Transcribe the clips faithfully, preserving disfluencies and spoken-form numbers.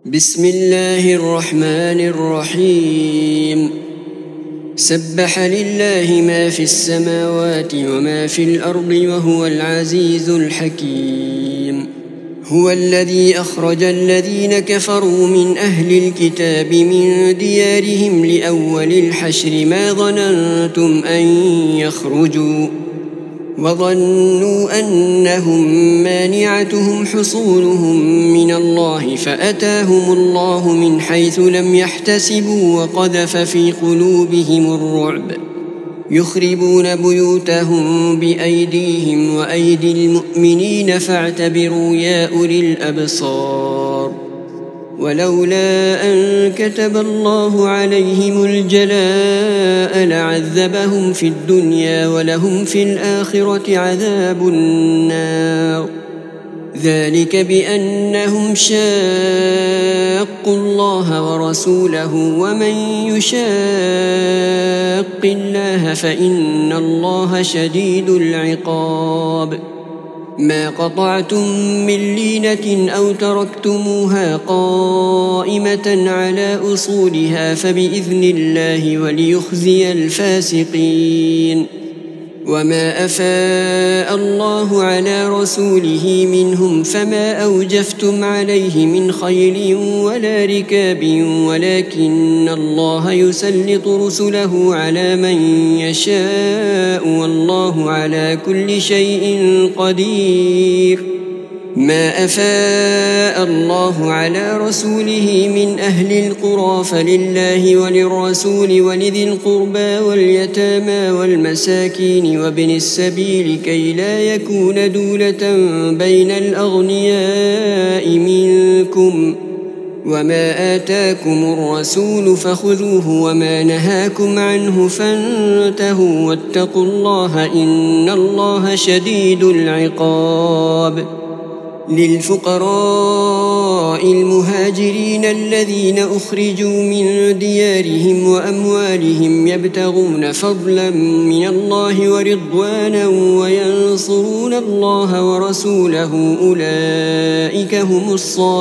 بسم الله الرحمن الرحيم سبح لله ما في السماوات وما في الأرض وهو العزيز الحكيم هو الذي أخرج الذين كفروا من أهل الكتاب من ديارهم لأول الحشر ما ظننتم أن يخرجوا وظنوا أنهم مانعتهم حصونهم من الله فأتاهم الله من حيث لم يحتسبوا وقذف في قلوبهم الرعب يخربون بيوتهم بأيديهم وأيدي المؤمنين فاعتبروا يا أولي الأبصار ولولا أن كتب الله عليهم الجلاء لعذبهم في الدنيا ولهم في الآخرة عذاب النار ذلك بأنهم شاقوا الله ورسوله ومن يشاق الله فإن الله شديد العقاب ما قطعتم من لينة أو تركتموها قائمة على أصولها فبإذن الله وليخزي الفاسقين وما أفاء الله على رسوله منهم فما أوجفتم عليه من خيل ولا ركاب ولكن الله يسلط رسله على من يشاء والله على كل شيء قدير ما أفاء الله على رسوله من أهل القرى فلله وللرسول ولذي القربى واليتامى والمساكين وابن السبيل كي لا يكون دولة بين الأغنياء منكم وما آتاكم الرسول فخذوه وما نهاكم عنه فانتهوا واتقوا الله إن الله شديد العقاب للفقراء المهاجرين الذين أخرجوا من ديارهم وأموالهم يبتغون فضلا من الله ورضوانا وينصرون الله ورسوله أولئك هم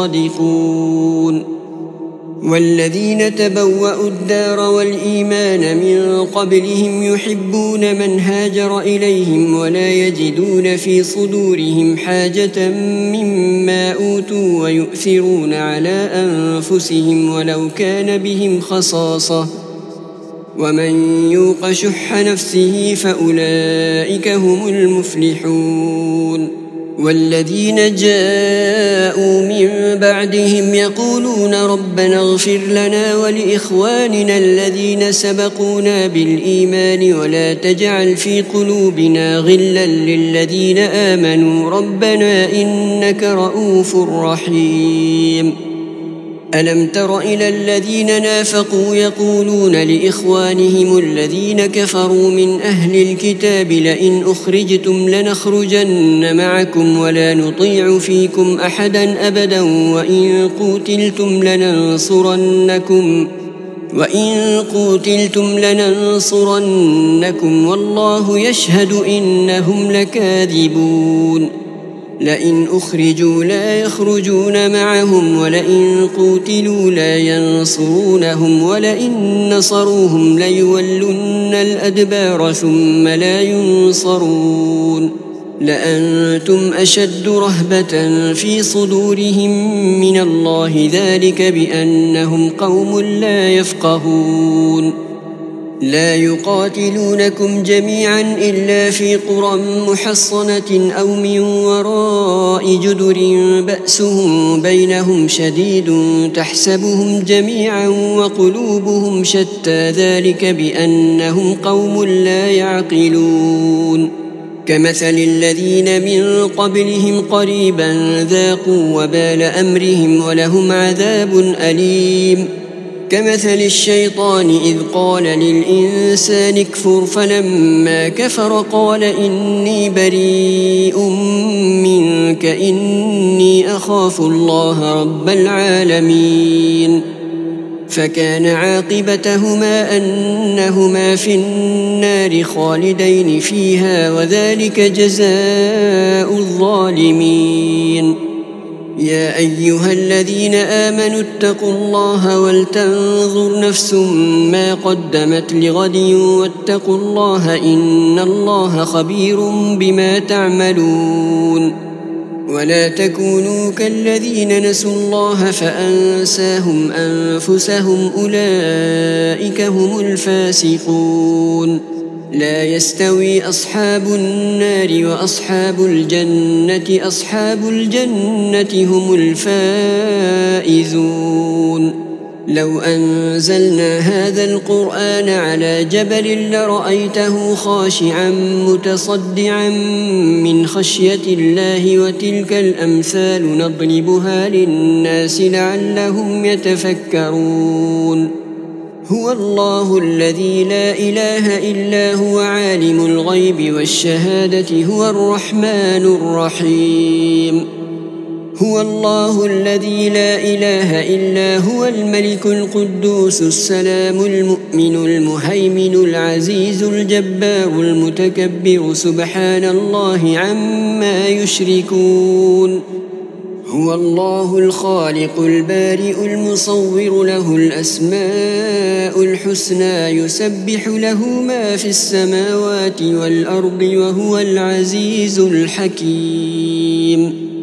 الصادقون والذين تبوأوا الدار والإيمان من قبلهم يحبون من هاجر إليهم ولا يجدون في صدورهم حاجة مما أوتوا ويؤثرون على أنفسهم ولو كان بهم خصاصة ومن يوق شح نفسه فأولئك هم المفلحون والذين جاءوا من بعدهم يقولون ربنا اغفر لنا ولإخواننا الذين سبقونا بالإيمان ولا تجعل في قلوبنا غلا للذين آمنوا ربنا إنك رؤوف رحيم ألم تر إلى الذين نافقوا يقولون لإخوانهم الذين كفروا من أهل الكتاب لئن أخرجتم لنخرجن معكم ولا نطيع فيكم أحدا أبدا وإن قوتلتم لننصرنكم وإن قوتلتم لننصرنكم والله يشهد إنهم لكاذبون لئن أخرجوا لا يخرجون معهم ولئن قوتلوا لا ينصرونهم ولئن نصروهم ليولن الأدبار ثم لا ينصرون لأنتم أشد رهبة في صدورهم من الله ذلك بأنهم قوم لا يفقهون لا يقاتلونكم جميعا إلا في قرى محصنة أو من وراء جدر بأسهم بينهم شديد تحسبهم جميعا وقلوبهم شتى ذلك بأنهم قوم لا يعقلون كمثل الذين من قبلهم قريبا ذاقوا وبال أمرهم ولهم عذاب أليم كمثل الشيطان إذ قال للإنسان اكفر فلما كفر قال إني بريء منك إني أخاف الله رب العالمين فكان عاقبتهما أنهما في النار خالدين فيها وذلك جزاء الظالمين يا أيها الذين آمنوا اتقوا الله ولتنظر نفس ما قدمت لغد واتقوا الله إن الله خبير بما تعملون ولا تكونوا كالذين نسوا الله فأنساهم أنفسهم أولئك هم الفاسقون لا يستوي أصحاب النار وأصحاب الجنة أصحاب الجنة هم الفائزون لو أنزلنا هذا القرآن على جبل لرأيته خاشعا متصدعا من خشية الله وتلك الأمثال نضربها للناس لعلهم يتفكرون هو الله الذي لا إله إلا هو عالم الغيب والشهادة هو الرحمن الرحيم هو الله الذي لا إله إلا هو الملك القدوس السلام المؤمن المهيمن العزيز الجبار المتكبر سبحان الله عما يشركون هو الله الخالق البارئ المصور له الأسماء الحسنى يسبح له ما في السماوات والأرض وهو العزيز الحكيم